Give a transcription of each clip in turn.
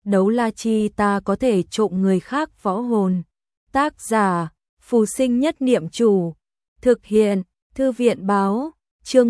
đấu la chi ta có thể trộm người khác võ hồn. Tác giả, Phù Sinh Nhất Niệm Chủ. Thực hiện, Thư viện báo, chương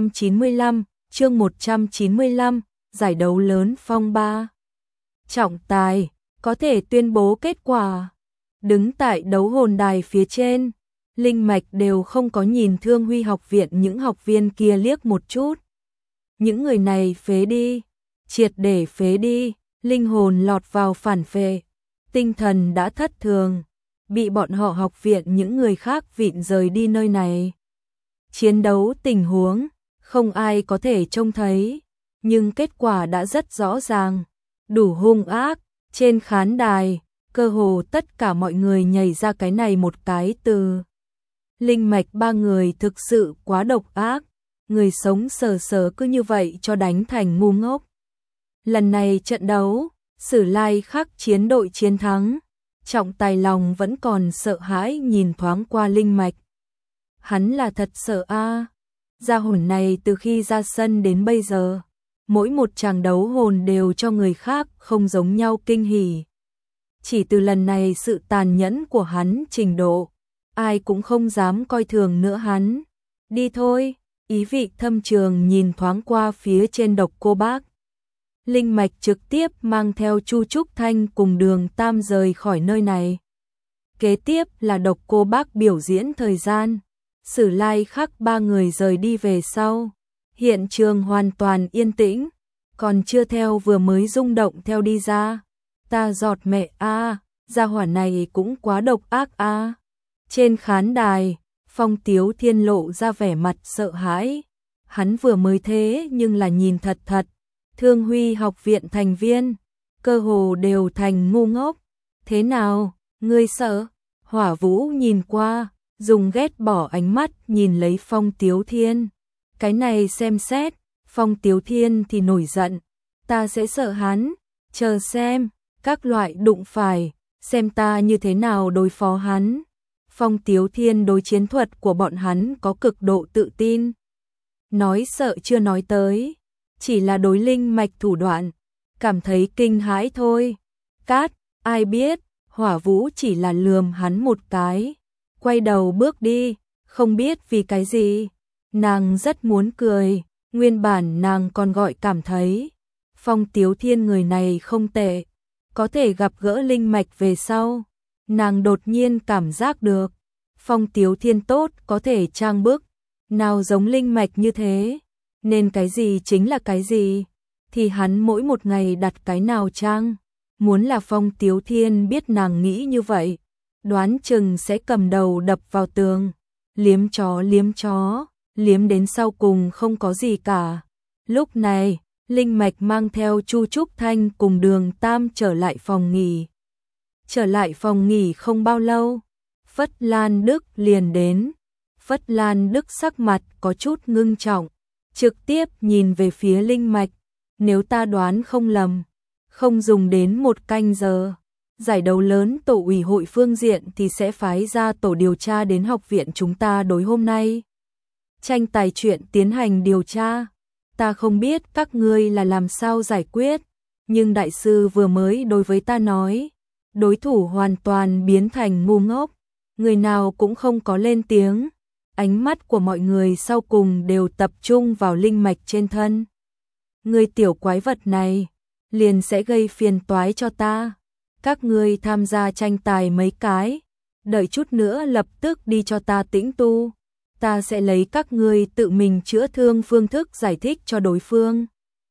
195, giải đấu lớn phong ba. Trọng tài, có thể tuyên bố kết quả. Đứng tại đấu hồn đài phía trên, Linh Mạch đều không có nhìn Thương Huy học viện những học viên kia liếc một chút. Những người này phế đi, triệt để phế đi, linh hồn lọt vào phản phệ, tinh thần đã thất thường, bị bọn họ học viện những người khác vịn rời đi nơi này. Chiến đấu tình huống, không ai có thể trông thấy, nhưng kết quả đã rất rõ ràng, đủ hung ác, trên khán đài, cơ hồ tất cả mọi người nhảy ra cái này một cái từ. Linh Mạch ba người thực sự quá độc ác, người sống sờ sờ cứ như vậy cho đánh thành ngu ngốc. Lần này trận đấu, Sử Lai Khắc chiến đội chiến thắng, Trọng Tài lòng vẫn còn sợ hãi nhìn thoáng qua Linh Mạch. Hắn là thật sợ a. Gia hồn này từ khi ra sân đến bây giờ, mỗi một tràng đấu hồn đều cho người khác không giống nhau kinh hỉ. Chỉ từ lần này sự tàn nhẫn của hắn trình độ, ai cũng không dám coi thường nữa hắn. Đi thôi, ý vị thâm trường nhìn thoáng qua phía trên Độc Cô Bác. Linh Mạch trực tiếp mang theo Chu Trúc Thanh cùng Đường Tam rời khỏi nơi này. Kế tiếp là Độc Cô Bác biểu diễn thời gian. Sử Lai Khắc ba người rời đi về sau. Hiện trường hoàn toàn yên tĩnh, còn chưa theo vừa mới rung động theo đi ra. Ta giọt mẹ a, gia hỏa này cũng quá độc ác a. Trên khán đài, Phong Tiếu Thiên lộ ra vẻ mặt sợ hãi. Hắn vừa mới thế nhưng là nhìn thật thật. Thương Huy học viện thành viên, cơ hồ đều thành ngu ngốc. Thế nào, ngươi sợ? Hỏa Vũ nhìn qua, dùng ghét bỏ ánh mắt nhìn lấy Phong Tiếu Thiên. Cái này xem xét, Phong Tiếu Thiên thì nổi giận. Ta sẽ sợ hắn, chờ xem, các loại đụng phải, xem ta như thế nào đối phó hắn. Phong Tiếu Thiên đối chiến thuật của bọn hắn có cực độ tự tin. Nói sợ chưa nói tới, chỉ là đối Linh Mạch thủ đoạn, cảm thấy kinh hãi thôi. Cát, ai biết, Hỏa Vũ chỉ là lườm hắn một cái, quay đầu bước đi, không biết vì cái gì. Nàng rất muốn cười, nguyên bản nàng còn gọi cảm thấy Phong Tiếu Thiên người này không tệ, có thể gặp gỡ Linh Mạch về sau. Nàng đột nhiên cảm giác được, Phong Tiếu Thiên tốt có thể trang bức, nào giống Linh Mạch như thế, nên cái gì chính là cái gì, thì hắn mỗi một ngày đặt cái nào trang. Muốn là Phong Tiếu Thiên biết nàng nghĩ như vậy, đoán chừng sẽ cầm đầu đập vào tường, liếm chó, liếm đến sau cùng không có gì cả. Lúc này, Linh Mạch mang theo Chu Trúc Thanh cùng Đường Tam trở lại phòng nghỉ. Trở lại phòng nghỉ không bao lâu, Phất Lan Đức liền đến. Phất Lan Đức sắc mặt có chút ngưng trọng, trực tiếp nhìn về phía Linh Mạch. Nếu ta đoán không lầm, không dùng đến 1 canh giờ, giải đấu lớn tổ ủy hội phương diện thì sẽ phái ra tổ điều tra đến học viện chúng ta đối hôm nay. Tranh tài chuyện tiến hành điều tra. Ta không biết các ngươi là làm sao giải quyết, nhưng đại sư vừa mới đối với ta nói, đối thủ hoàn toàn biến thành ngu ngốc, người nào cũng không có lên tiếng. Ánh mắt của mọi người sau cùng đều tập trung vào Linh Mạch trên thân. Người tiểu quái vật này, liền sẽ gây phiền toái cho ta. Các ngươi tham gia tranh tài mấy cái, đợi chút nữa lập tức đi cho ta tĩnh tu. Ta sẽ lấy các ngươi tự mình chữa thương phương thức giải thích cho đối phương.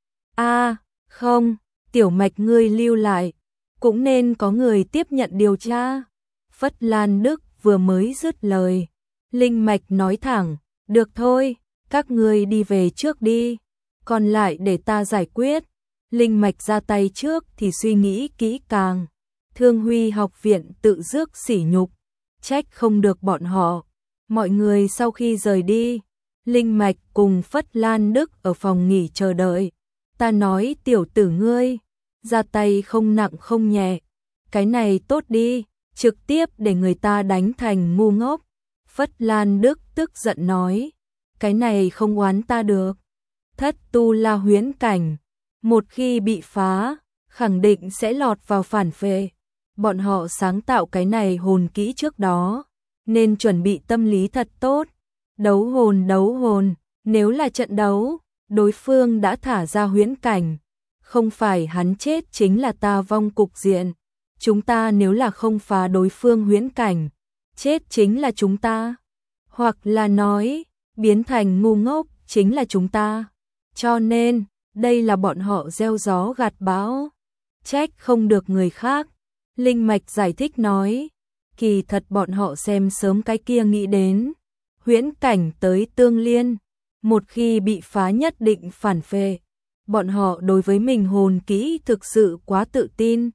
Không, tiểu Mạch ngươi lưu lại, cũng nên có người tiếp nhận điều tra. Phất Lan Đức vừa mới dứt lời, Linh Mạch nói thẳng, được thôi, các ngươi đi về trước đi, còn lại để ta giải quyết. Linh Mạch ra tay trước thì suy nghĩ kỹ càng. Thương Huy học viện tự rước sỉ nhục, trách không được bọn họ. Mọi người sau khi rời đi, Linh Mạch cùng Phất Lan Đức ở phòng nghỉ chờ đợi. Ta nói tiểu tử ngươi, ra tay không nặng không nhẹ. Cái này tốt đi, trực tiếp để người ta đánh thành ngu ngốc. Phất Lan Đức tức giận nói, cái này không oán ta được. Thất tu la huyễn cảnh, một khi bị phá, khẳng định sẽ lọt vào phản phệ. Bọn họ sáng tạo cái này hồn kỹ trước đó, nên chuẩn bị tâm lý thật tốt. Đấu hồn, nếu là trận đấu, đối phương đã thả ra huyễn cảnh, không phải hắn chết chính là ta vong cục diện. Chúng ta nếu là không phá đối phương huyễn cảnh, chết chính là chúng ta. Hoặc là nói, biến thành ngu ngốc chính là chúng ta. Cho nên, đây là bọn họ gieo gió gặt bão. Trách không được người khác. Linh Mạch giải thích nói, kỳ thật bọn họ xem sớm cái kia nghĩ đến. Huyễn cảnh tới tương liên, một khi bị phá nhất định phản phệ. Bọn họ đối với mình hồn kỹ thực sự quá tự tin.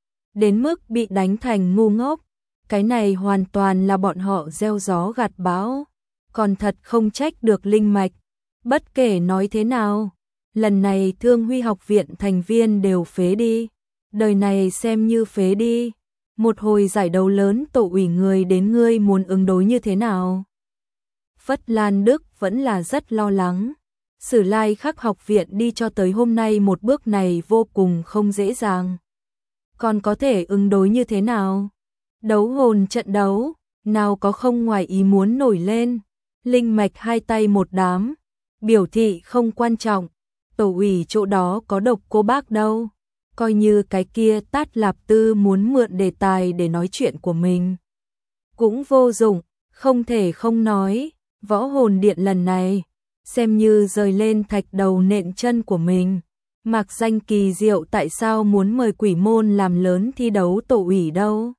Đến mức bị đánh thành ngu ngốc. Cái này hoàn toàn là bọn họ gieo gió gặt bão. Còn thật không trách được Linh Mạch. Bất kể nói thế nào, lần này Thương Huy học viện thành viên đều phế đi. Đời này xem như phế đi. Một hồi giải đấu lớn tổ ủy người đến ngươi muốn ứng đối như thế nào? Phất Lan Đức vẫn là rất lo lắng. Sử Lai Khắc học viện đi cho tới hôm nay một bước này vô cùng không dễ dàng. Còn có thể ứng đối như thế nào? Đấu hồn trận đấu, nào có không ngoài ý muốn nổi lên. Linh Mạch hai tay một đám, biểu thị không quan trọng. Tổ ủy chỗ đó có độc cô bác đâu. Coi như cái kia Tát Lạp Tư muốn mượn đề tài để nói chuyện của mình. Cũng vô dụng, không thể không nói. Võ hồn điện lần này, xem như rời lên thạch đầu nện chân của mình. Mạc danh kỳ diệu tại sao muốn mời quỷ môn làm lớn thi đấu tổ ủy đâu.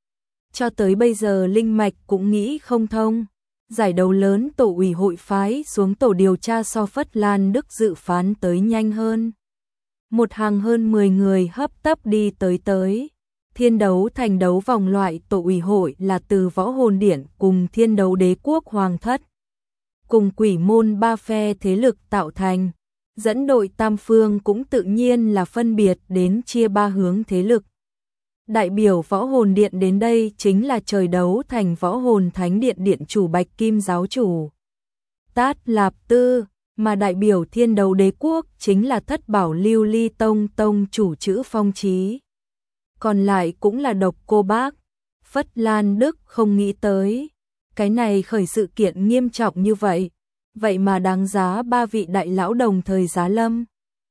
Cho tới bây giờ Linh Mạch cũng nghĩ không thông. Giải đấu lớn tổ ủy hội phái xuống tổ điều tra so Phất Lan Đức dự phán tới nhanh hơn. Một hàng hơn 10 người hấp tấp đi tới. Thiên đấu thành đấu vòng loại tổ ủy hội là từ Võ Hồn Điện cùng Thiên đấu đế quốc Hoàng Thất. Cùng quỷ môn ba phe thế lực tạo thành. Dẫn đội tam phương cũng tự nhiên là phân biệt đến chia ba hướng thế lực. Đại biểu Võ Hồn Điện đến đây chính là trời đấu thành Võ Hồn Thánh Điện Điện chủ Bạch Kim giáo chủ Tát Lạp Tư, mà đại biểu Thiên đấu đế quốc chính là Thất Bảo Lưu Ly Tông tông chủ Chữ Phong Chí. Còn lại cũng là độc cô bác. Phất Lan Đức không nghĩ tới, cái này khởi sự kiện nghiêm trọng như vậy, vậy mà đáng giá ba vị đại lão đồng thời giá lâm.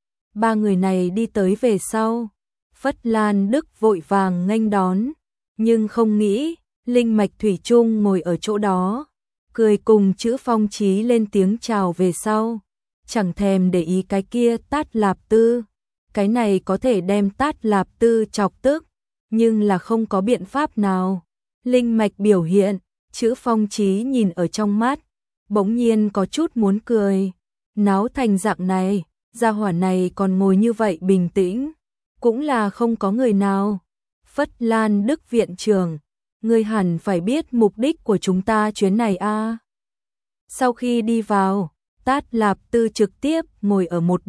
Ba người này đi tới về sau, Phất Lan Đức vội vàng nghênh đón, nhưng không nghĩ, Linh Mạch thủy chung ngồi ở chỗ đó, cười cùng Chữ Phong Chí lên tiếng chào về sau, chẳng thèm để ý cái kia Tát Lạp Tư. Cái này có thể đem Tát Lạp Tư chọc tức, nhưng là không có biện pháp nào. Linh Mạch biểu hiện, Chữ Phong Chí nhìn ở trong mắt, bỗng nhiên có chút muốn cười. Náo thành dạng này, gia hỏa này còn ngồi như vậy bình tĩnh, cũng là không có người nào. Phất Lan Đức viện trưởng, ngươi hẳn phải biết mục đích của chúng ta chuyến này a. Sau khi đi vào, Tát Lạp Tư trực tiếp ngồi ở một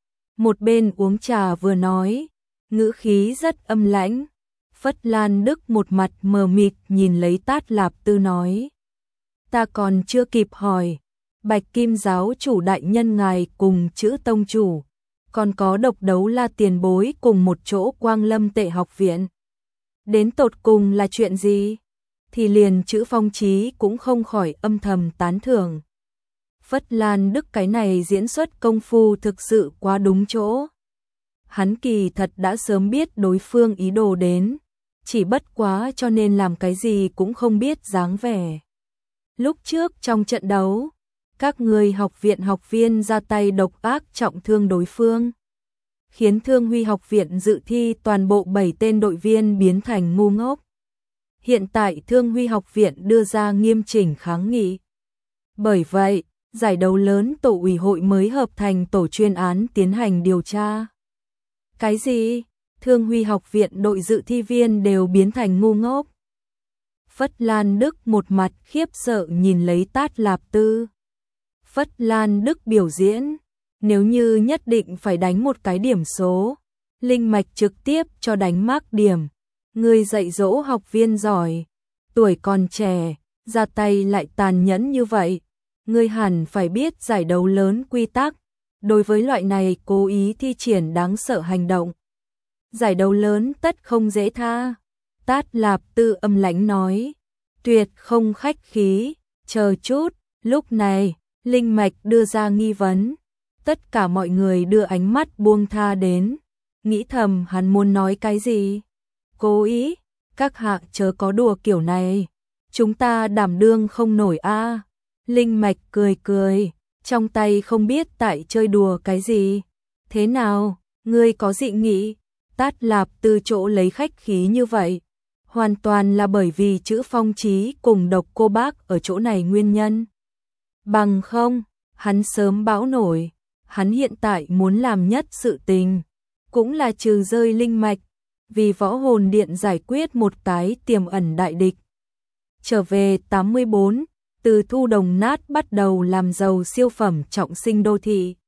bên uống trà vừa nói, ngữ khí rất âm lãnh. Phất Lan Đức một mặt mờ mịt nhìn lấy Tát Lạp Tư nói, ta còn chưa kịp hỏi, Bạch Kim giáo chủ đại nhân ngài cùng Chữ tông chủ, còn có Độc Đấu La tiền bối cùng một chỗ Quang Lâm Tệ học viện. Đến tột cùng là chuyện gì? Thì liền Chữ Phong Chí cũng không khỏi âm thầm tán thưởng. Phất Lan Đức cái này diễn xuất công phu thực sự quá đúng chỗ. Hắn kỳ thật đã sớm biết đối phương ý đồ đến, chỉ bất quá cho nên làm cái gì cũng không biết dáng vẻ. Lúc trước trong trận đấu, các người học viện học viên ra tay độc ác trọng thương đối phương, khiến Thương Huy học viện dự thi toàn bộ 7 tên đội viên biến thành ngu ngốc. Hiện tại Thương Huy học viện đưa ra nghiêm chỉnh kháng nghị. Bởi vậy, giải đấu lớn tổ ủy hội mới hợp thành tổ chuyên án tiến hành điều tra. Cái gì? Thương Huy học viện đội dự thi viên đều biến thành ngu ngốc. Phất Lan Đức một mặt khiếp sợ nhìn lấy Tát Lạp Tư. Phất Lan Đức biểu diễn, nếu như nhất định phải đánh một cái điểm số, Linh Mạch trực tiếp cho đánh mác điểm. Người dạy dỗ học viên giỏi, tuổi còn trẻ, ra tay lại tàn nhẫn như vậy. Ngươi hẳn phải biết giải đấu lớn quy tắc, đối với loại này cố ý thi triển đáng sợ hành động. giải đấu lớn tất không dễ tha. Tát Lạp Tư âm lãnh nói, tuyệt không khách khí, chờ chút. Lúc này, Linh Mạch đưa ra nghi vấn. Tất cả mọi người đưa ánh mắt buông tha đến, nghĩ thầm hắn muốn nói cái gì. Cố ý, các hạ chớ có đùa kiểu này, chúng ta đảm đương không nổi a. Linh Mạch cười cười, trong tay không biết tại chơi đùa cái gì. Thế nào, ngươi có dị nghị? Tát Lạp Tư chỗ lấy khách khí như vậy, hoàn toàn là bởi vì chữ Phong Chí cùng Độc Cô Bác ở chỗ này nguyên nhân. Bằng không, hắn sớm bão nổi, hắn hiện tại muốn làm nhất sự tình, cũng là trừ rơi Linh Mạch, vì Võ Hồn Điện giải quyết một cái tiềm ẩn đại địch. Trở về 84, từ thu đồng nát bắt đầu làm giàu siêu phẩm trọng sinh đô thị.